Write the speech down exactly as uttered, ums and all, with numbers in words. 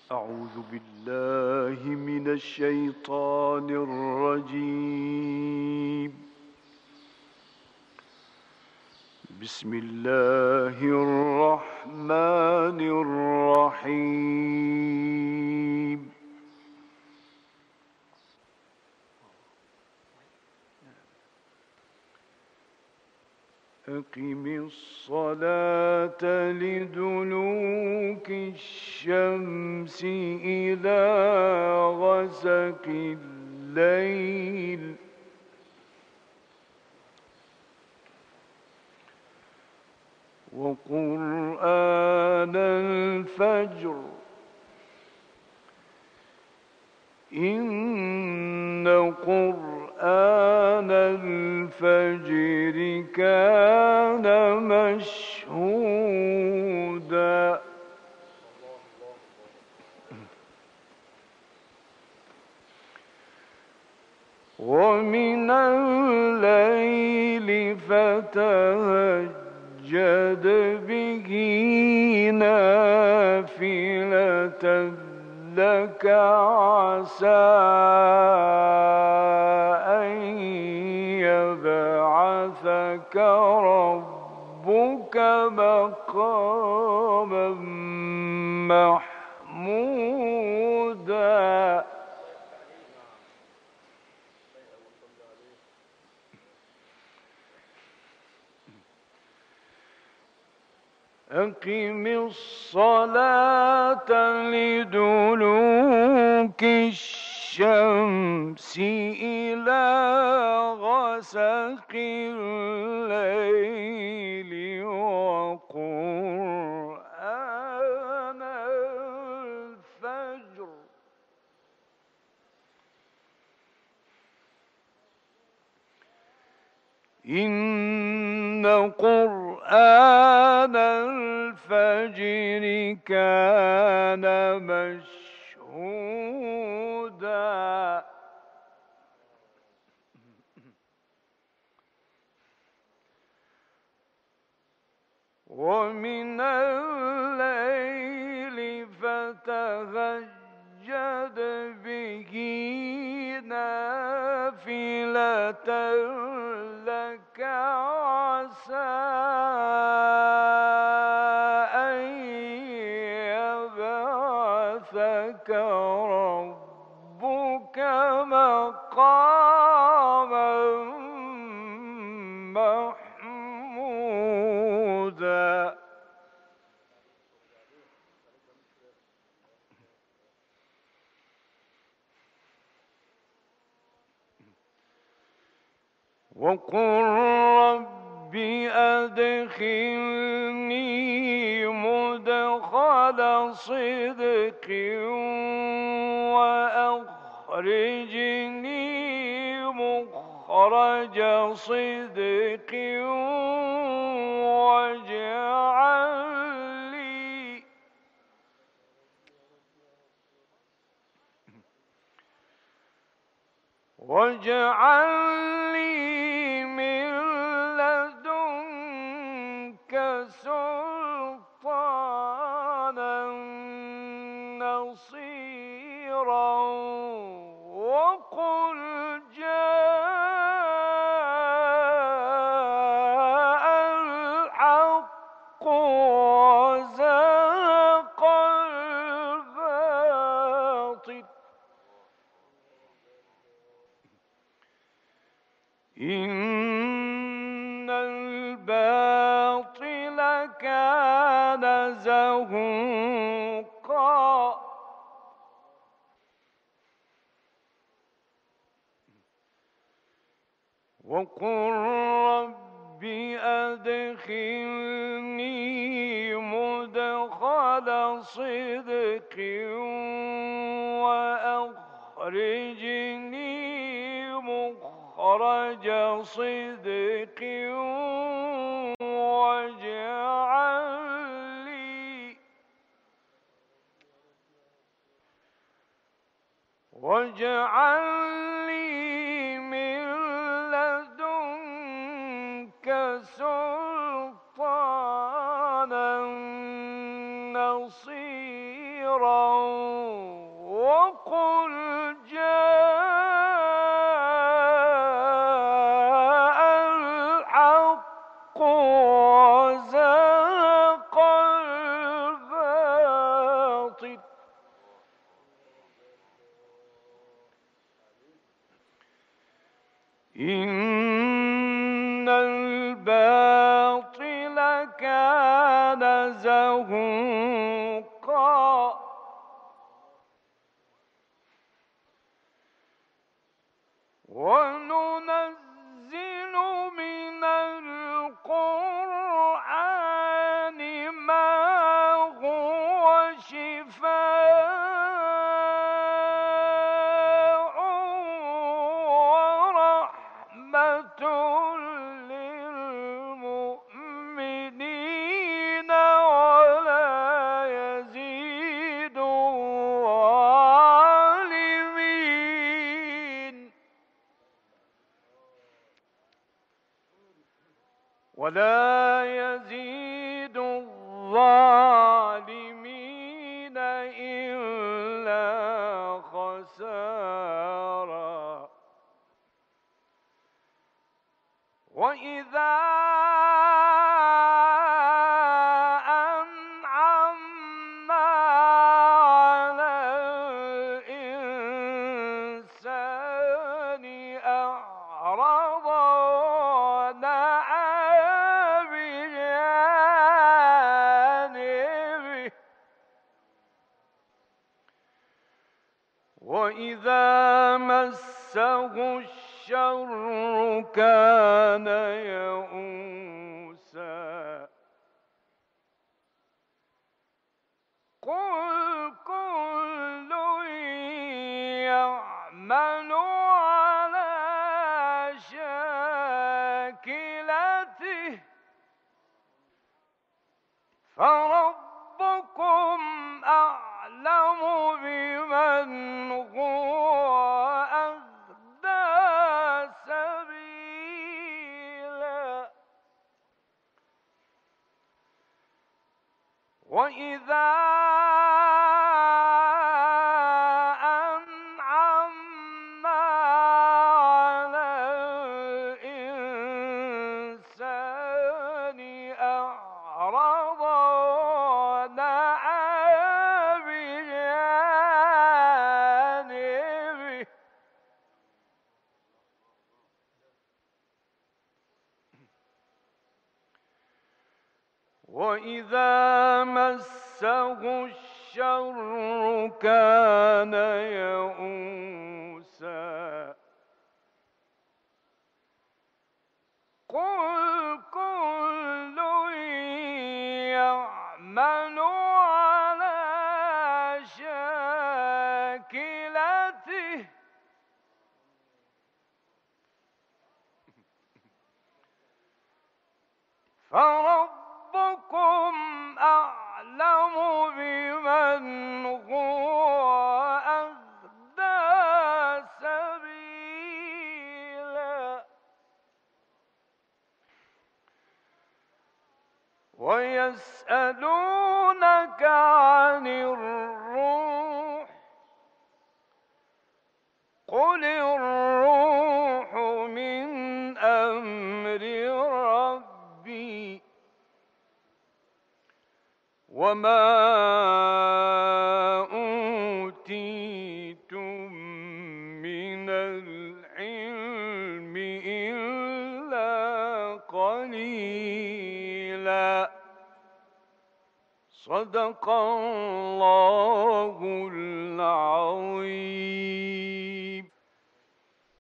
أعوذ بالله من الشيطان الرجيم. بسم الله الرحمن الرحيم. أقم الصلاة لدلوك الشمس إلى غسق الليل وقرآن الفجر إن قرآن الفجر كان مشهودا ومن الليل فتهجد به نافلة لك عسى أن يبعثك ربك مقاما محمودا أقم الصلاة لدلوك الشمس إلى غسق الليل وقرآن الفجر إن قرآن الفجر كان مشهودا ومن الليل فتهجد به نافلة لك عسى أن يبعثك ربك مقاما محمودا وقل رب أدخلني مدخل صدق وأخرجني مخرج صدق واجعل لي واجعل لي من لدنك سلطانا نصيرا وقل جاء الحق وزهق الباطل إن الباطل كان زهوقا وقل رب أدخلني مدخل صدق وأخرجني مخرج صدق واجعل لي واجعل لي من لدنك سلطانا نصيرا بشيرا وقل جاء الحق وزهق الباطل إن الباطل كان زهوقا وننزل من القرآن ما هو شفاء ورحمة للمؤمنين ولا يزيد الظالمين ولا يزيد الظالمين إلا خسارا وإذا أنعمنا على الإنسان أعرض ونأى بجانبه وإذا مسه الشر كان يئوسا قل كل يعمل على شاكلته فربكم أعلم بمن هو أهدى سبيلا وإذا أنعمنا على الإنسان أعرض ونأى بجانبه وإذا مسه الشر كان يئوسا قل كل يعمل على شاكلته فربكم أعلم بمن هو أهدى سبيلا ويسألونك عن الروح قل الروح من أمر ربي وما أوتيتم من العلم إلا قليلا صدق الله